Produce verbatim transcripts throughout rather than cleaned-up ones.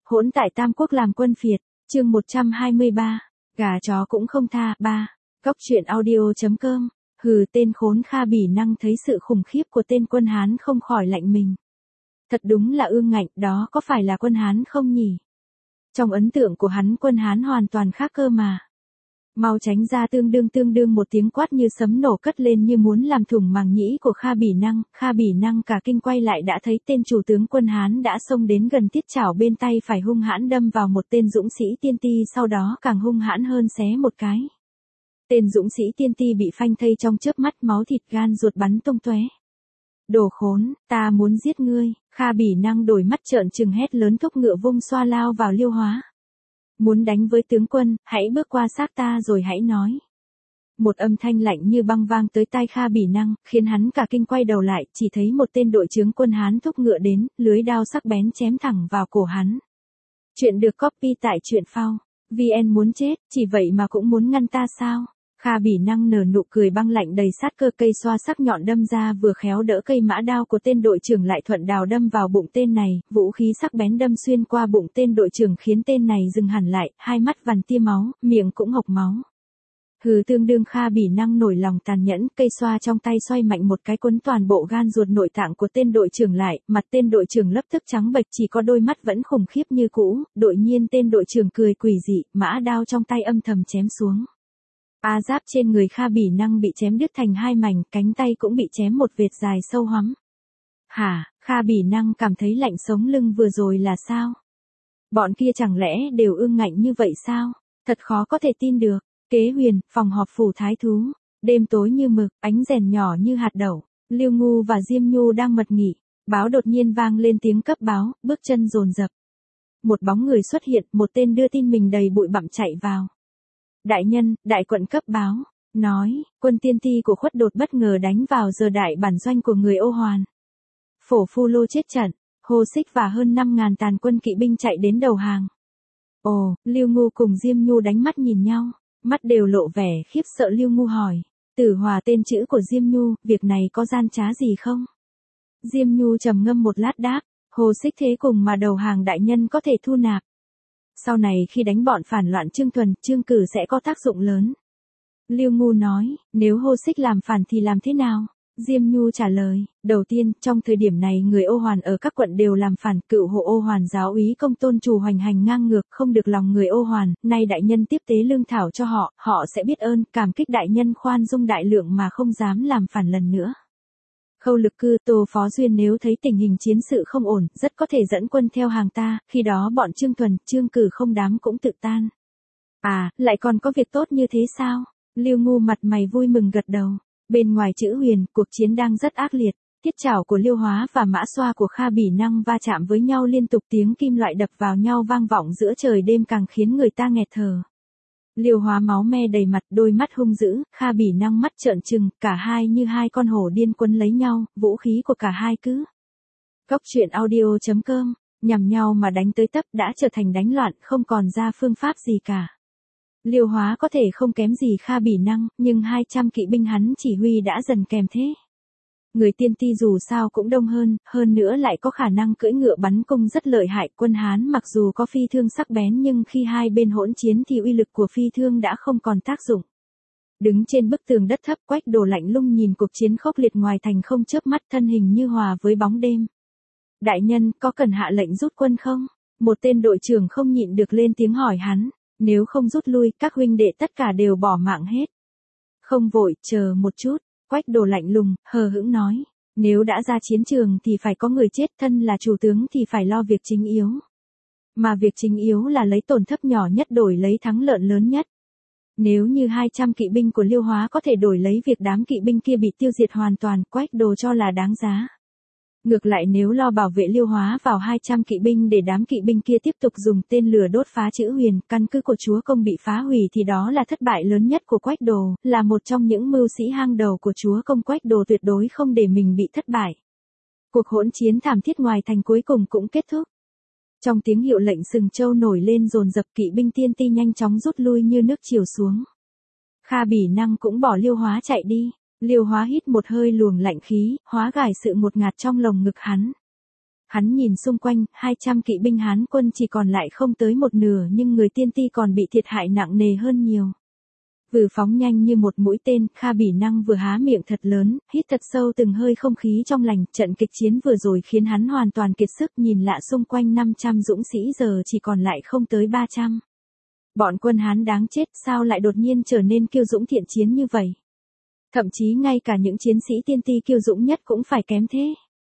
Hỗn tại Tam Quốc làm quân phiệt, chương một trăm hai mươi ba, gà chó cũng không tha, ba. Cóc truyện audio.com, hừ tên khốn Kha Bỉ Năng thấy sự khủng khiếp của tên quân Hán không khỏi lạnh mình. Thật đúng là ương ngạnh, đó có phải là quân Hán không nhỉ? Trong ấn tượng của hắn quân Hán hoàn toàn khác cơ mà. Mau tránh ra, tương đương tương đương một tiếng quát như sấm nổ cất lên như muốn làm thủng màng nhĩ của Kha Bỉ Năng. Kha Bỉ Năng cả kinh quay lại đã thấy tên chủ tướng quân Hán đã xông đến gần, thiết chảo bên tay phải hung hãn đâm vào một tên dũng sĩ tiên ti, sau đó càng hung hãn hơn xé một cái. Tên dũng sĩ tiên ti bị phanh thây trong chớp mắt, máu thịt gan ruột bắn tung tóe. Đồ khốn, ta muốn giết ngươi! Kha Bỉ Năng đổi mắt trợn trừng hét lớn, thúc ngựa vung xoa lao vào Liêu Hóa. Muốn đánh với tướng quân, hãy bước qua xác ta rồi hãy nói. Một âm thanh lạnh như băng vang tới tai Kha Bỉ Năng, khiến hắn cả kinh quay đầu lại, chỉ thấy một tên đội trưởng quân Hán thúc ngựa đến, lưới đao sắc bén chém thẳng vào cổ hắn. Chuyện được copy tại truyện phao. vê en muốn chết, chỉ vậy mà cũng muốn ngăn ta sao? Kha Bỉ Năng nở nụ cười băng lạnh đầy sát cơ, cây xoa sắc nhọn đâm ra vừa khéo đỡ cây mã đao của tên đội trưởng lại thuận đào đâm vào bụng tên này, vũ khí sắc bén đâm xuyên qua bụng tên đội trưởng khiến tên này dừng hẳn lại, hai mắt vằn tia máu, miệng cũng hộc máu. Hừ tương đương Kha Bỉ Năng nổi lòng tàn nhẫn, cây xoa trong tay xoay mạnh một cái cuốn toàn bộ gan ruột nội tạng của tên đội trưởng lại, mặt tên đội trưởng lập tức trắng bệch, chỉ có đôi mắt vẫn khủng khiếp như cũ. Đột nhiên tên đội trưởng cười quỷ dị, mã đao trong tay âm thầm chém xuống. A giáp trên người Kha Bỉ Năng bị chém đứt thành hai mảnh, cánh tay cũng bị chém một vệt dài sâu hoắm. Hả? Kha Bỉ Năng cảm thấy lạnh sống lưng, vừa rồi là sao? Bọn kia chẳng lẽ đều ương ngạnh như vậy sao? Thật khó có thể tin được. Kế huyền, phòng họp phủ thái thú. Đêm tối như mực, ánh rèn nhỏ như hạt đậu. Liêu Ngu và Diêm Nhu đang mật nghị. Báo đột nhiên vang lên tiếng cấp báo, bước chân dồn dập. Một bóng người xuất hiện, một tên đưa tin mình đầy bụi bặm chạy vào. Đại nhân, đại quận cấp báo, nói, quân tiên ti của Khuất Đột bất ngờ đánh vào giờ đại bản doanh của người Ô Hoàn. Phổ Phu Lô chết trận, Hồ Xích và hơn năm ngàn tàn quân kỵ binh chạy đến đầu hàng. Ồ, Liêu Ngu cùng Diêm Nhu đánh mắt nhìn nhau, mắt đều lộ vẻ khiếp sợ. Liêu Ngu hỏi, Tử Hòa tên chữ của Diêm Nhu, việc này có gian trá gì không? Diêm Nhu trầm ngâm một lát đáp, Hồ Xích thế cùng mà đầu hàng đại nhân có thể thu nạp. Sau này khi đánh bọn phản loạn Trương Thuần, Trương Cử sẽ có tác dụng lớn. Liêu Ngu nói, nếu Hồ Xích làm phản thì làm thế nào? Diêm Nhu trả lời, đầu tiên, trong thời điểm này người Ô Hoàn ở các quận đều làm phản, cựu hộ Ô Hoàn giáo úy Công Tôn Trù hoành hành ngang ngược, không được lòng người Ô Hoàn, nay đại nhân tiếp tế lương thảo cho họ, họ sẽ biết ơn, cảm kích đại nhân khoan dung đại lượng mà không dám làm phản lần nữa. Khâu Lực Cư, Tô Phó Duyên nếu thấy tình hình chiến sự không ổn, rất có thể dẫn quân theo hàng ta, khi đó bọn Trương Thuần, Trương Cử không đám cũng tự tan. À, lại còn có việc tốt như thế sao? Liêu Ngu mặt mày vui mừng gật đầu. Bên ngoài chữ huyền, cuộc chiến đang rất ác liệt, thiết chảo của Liêu Hóa và mã xoa của Kha Bỉ Năng va chạm với nhau liên tục, tiếng kim loại đập vào nhau vang vọng giữa trời đêm càng khiến người ta nghẹt thở. Liêu Hóa máu me đầy mặt, đôi mắt hung dữ, Kha Bỉ Năng mắt trợn trừng, cả hai như hai con hổ điên quấn lấy nhau, vũ khí của cả hai cứ. Cóc truyện audio.com, nhằm nhau mà đánh tới tấp, đã trở thành đánh loạn, không còn ra phương pháp gì cả. Liêu Hóa có thể không kém gì Kha Bỉ Năng, nhưng hai trăm kỵ binh hắn chỉ huy đã dần kèm thế. Người tiên ti dù sao cũng đông hơn, hơn nữa lại có khả năng cưỡi ngựa bắn cung rất lợi hại. Quân Hán mặc dù có phi thương sắc bén nhưng khi hai bên hỗn chiến thì uy lực của phi thương đã không còn tác dụng. Đứng trên bức tường đất thấp, Quách Đồ lạnh lùng nhìn cuộc chiến khốc liệt ngoài thành không chớp mắt, thân hình như hòa với bóng đêm. Đại nhân, có cần hạ lệnh rút quân không? Một tên đội trưởng không nhịn được lên tiếng hỏi hắn. Nếu không rút lui, các huynh đệ tất cả đều bỏ mạng hết. Không vội, chờ một chút. Quách Đồ lạnh lùng, hờ hững nói. Nếu đã ra chiến trường thì phải có người chết, thân là chủ tướng thì phải lo việc chính yếu. Mà việc chính yếu là lấy tổn thất nhỏ nhất đổi lấy thắng lợi lớn nhất. Nếu như hai trăm kỵ binh của Liêu Hóa có thể đổi lấy việc đám kỵ binh kia bị tiêu diệt hoàn toàn, Quách Đồ cho là đáng giá. Ngược lại nếu lo bảo vệ Liêu Hóa vào hai trăm kỵ binh để đám kỵ binh kia tiếp tục dùng tên lửa đốt phá chữ huyền, căn cứ của chúa công bị phá hủy thì đó là thất bại lớn nhất của Quách Đồ, là một trong những mưu sĩ hang đầu của chúa công. Quách Đồ tuyệt đối không để mình bị thất bại. Cuộc hỗn chiến thảm thiết ngoài thành cuối cùng cũng kết thúc. Trong tiếng hiệu lệnh sừng trâu nổi lên dồn dập, kỵ binh tiên ti nhanh chóng rút lui như nước chiều xuống. Kha Bỉ Năng cũng bỏ Liêu Hóa chạy đi. Liêu Hóa hít một hơi luồng lạnh khí, hóa gài sự ngột ngạt trong lồng ngực hắn. Hắn nhìn xung quanh, hai trăm kỵ binh Hán quân chỉ còn lại không tới một nửa nhưng người tiên ti còn bị thiệt hại nặng nề hơn nhiều. Vừa phóng nhanh như một mũi tên, Kha Bỉ Năng vừa há miệng thật lớn, hít thật sâu từng hơi không khí trong lành, trận kịch chiến vừa rồi khiến hắn hoàn toàn kiệt sức, nhìn lạ xung quanh năm trăm dũng sĩ giờ chỉ còn lại không tới ba trăm. Bọn quân Hán đáng chết, sao lại đột nhiên trở nên kiêu dũng thiện chiến như vậy? Thậm chí ngay cả những chiến sĩ tiên ti kiêu dũng nhất cũng phải kém thế.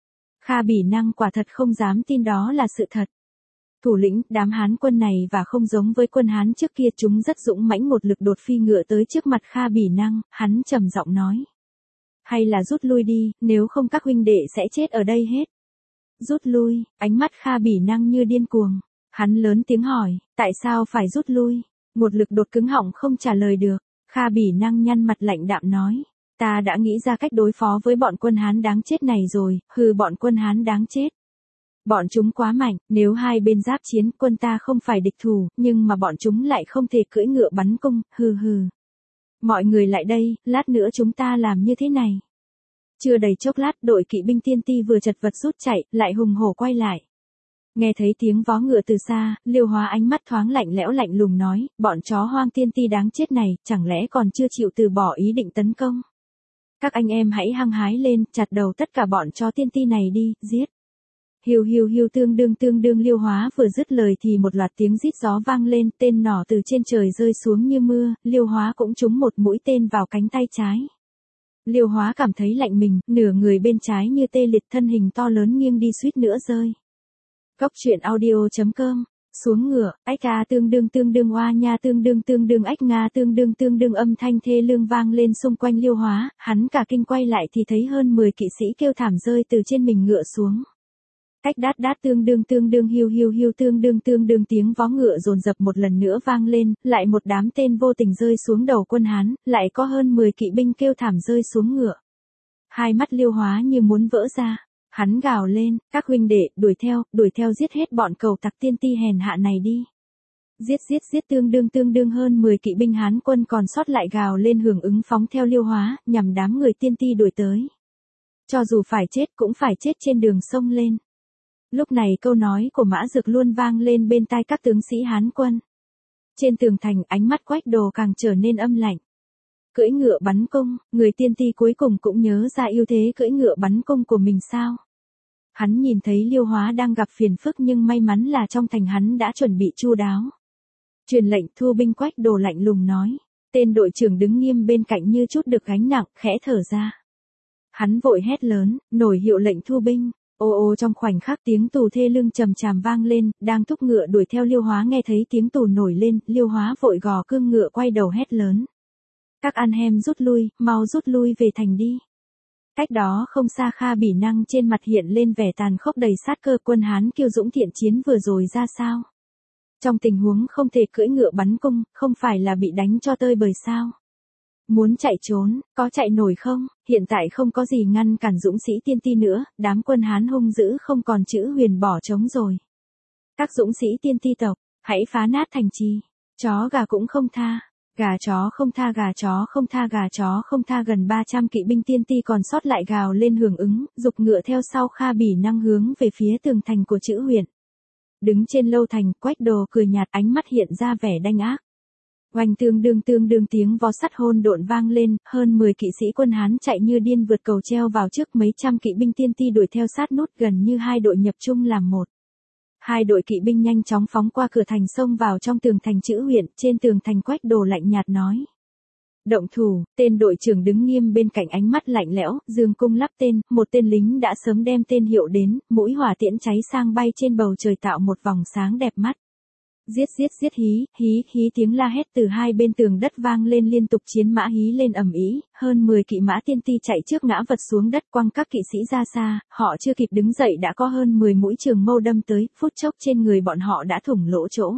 Kha Bỉ Năng quả thật không dám tin đó là sự thật. Thủ lĩnh, đám Hán quân này và không giống với quân Hán trước kia, chúng rất dũng mãnh, một lực đột phi ngựa tới trước mặt Kha Bỉ Năng, hắn trầm giọng nói. Hay là rút lui đi, nếu không các huynh đệ sẽ chết ở đây hết. Rút lui, ánh mắt Kha Bỉ Năng như điên cuồng. Hắn lớn tiếng hỏi, tại sao phải rút lui? Một lực đột cứng họng không trả lời được. Kha Bỉ Năng nhăn mặt lạnh đạm nói. Ta đã nghĩ ra cách đối phó với bọn quân Hán đáng chết này rồi, hừ bọn quân Hán đáng chết. Bọn chúng quá mạnh, nếu hai bên giáp chiến quân ta không phải địch thủ, nhưng mà bọn chúng lại không thể cưỡi ngựa bắn cung, hừ hừ. Mọi người lại đây, lát nữa chúng ta làm như thế này. Chưa đầy chốc lát, đội kỵ binh tiên ti vừa chật vật rút chạy, lại hùng hổ quay lại. Nghe thấy tiếng vó ngựa từ xa, Liêu Hóa ánh mắt thoáng lạnh lẽo lạnh lùng nói, bọn chó hoang tiên ti đáng chết này, chẳng lẽ còn chưa chịu từ bỏ ý định tấn công? Các anh em hãy hăng hái lên, chặt đầu tất cả bọn chó tiên ti này đi, giết. Hiu hiu hiu tương đương tương đương Liêu Hóa vừa dứt lời thì một loạt tiếng rít gió vang lên, tên nỏ từ trên trời rơi xuống như mưa, Liêu Hóa cũng trúng một mũi tên vào cánh tay trái. Liêu Hóa cảm thấy lạnh mình, nửa người bên trái như tê liệt, thân hình to lớn nghiêng đi suýt nữa rơi. Góc truyện audio chấm com. Xuống ngựa, ách a tương đương tương đương oa nha tương đương tương đương ách nga tương đương tương đương âm thanh thê lương vang lên xung quanh Liêu Hóa, hắn cả kinh quay lại thì thấy hơn mười kỵ sĩ kêu thảm rơi từ trên mình ngựa xuống. Cách đát đát tương đương tương đương hiu hiu hiu tương đương tương đương tiếng vó ngựa dồn dập một lần nữa vang lên, lại một đám tên vô tình rơi xuống đầu quân Hán, lại có hơn mười kỵ binh kêu thảm rơi xuống ngựa. Hai mắt Liêu Hóa như muốn vỡ ra. Hắn gào lên, các huynh đệ, đuổi theo, đuổi theo giết hết bọn cầu tặc tiên ti hèn hạ này đi. Giết giết giết tương đương tương đương hơn mười kỵ binh Hán quân còn sót lại gào lên hưởng ứng phóng theo Liêu Hóa, nhằm đám người tiên ti đuổi tới. Cho dù phải chết cũng phải chết trên đường sông lên. Lúc này câu nói của Mã Dược luôn vang lên bên tai các tướng sĩ Hán quân. Trên tường thành ánh mắt Quách Đồ càng trở nên âm lạnh. Cưỡi ngựa bắn cung, người tiên ti cuối cùng cũng nhớ ra ưu thế cưỡi ngựa bắn cung của mình sao. Hắn nhìn thấy Liêu Hóa đang gặp phiền phức nhưng may mắn là trong thành hắn đã chuẩn bị chu đáo. Truyền lệnh thu binh, Quách Đồ lạnh lùng nói. Tên đội trưởng đứng nghiêm bên cạnh như chút được gánh nặng, khẽ thở ra. Hắn vội hét lớn, nổi hiệu lệnh thu binh. Ô ô trong khoảnh khắc tiếng tù thê lưng trầm tràm vang lên, đang thúc ngựa đuổi theo Liêu Hóa nghe thấy tiếng tù nổi lên, Liêu Hóa vội gò cương ngựa quay đầu hét lớn. Các ăn hem rút lui, mau rút lui về thành đi. Cách đó không xa Kha Bỉ Năng trên mặt hiện lên vẻ tàn khốc đầy sát cơ, quân Hán kiêu dũng thiện chiến vừa rồi ra sao? Trong tình huống không thể cưỡi ngựa bắn cung, không phải là bị đánh cho tơi bời sao? Muốn chạy trốn, có chạy nổi không? Hiện tại không có gì ngăn cản dũng sĩ tiên ti nữa, đám quân Hán hung dữ không còn chữ huyền bỏ trống rồi. Các dũng sĩ tiên ti tộc, hãy phá nát thành trì, chó gà cũng không tha. Gà chó không tha gà chó không tha gà chó không tha gần ba trăm kỵ binh tiên ti còn sót lại gào lên hưởng ứng, dục ngựa theo sau Kha Bỉ Năng hướng về phía tường thành của chữ huyện. Đứng trên lâu thành, Quách Đồ cười nhạt, ánh mắt hiện ra vẻ đanh ác. Oanh tương đương tương đương tiếng vó sắt hôn độn vang lên, hơn mười kỵ sĩ quân Hán chạy như điên vượt cầu treo vào trước, mấy trăm kỵ binh tiên ti đuổi theo sát nút, gần như hai đội nhập chung làm một. Hai đội kỵ binh nhanh chóng phóng qua cửa thành xông vào trong tường thành chữ huyện, trên tường thành Quách Đồ lạnh nhạt nói. Động thủ, tên đội trưởng đứng nghiêm bên cạnh ánh mắt lạnh lẽo, dương cung lắp tên, một tên lính đã sớm đem tên hiệu đến, mũi hỏa tiễn cháy sang bay trên bầu trời tạo một vòng sáng đẹp mắt. Giết giết giết hí, hí, hí tiếng la hét từ hai bên tường đất vang lên liên tục, chiến mã hí lên ầm ĩ, hơn mười kỵ mã tiên ti chạy trước ngã vật xuống đất, quăng các kỵ sĩ ra xa, họ chưa kịp đứng dậy đã có hơn mười mũi trường mâu đâm tới, phút chốc trên người bọn họ đã thủng lỗ chỗ.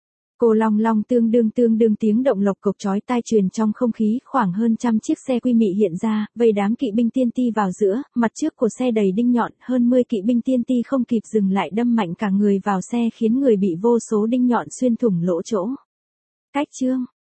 Cô long long tương đương tương đương tiếng động lộc cộc chói tai truyền trong không khí, khoảng hơn trăm chiếc xe quy mị hiện ra, vây đám kỵ binh tiên ti vào giữa, mặt trước của xe đầy đinh nhọn, hơn mười kỵ binh tiên ti không kịp dừng lại đâm mạnh cả người vào xe khiến người bị vô số đinh nhọn xuyên thủng lỗ chỗ. Cách chương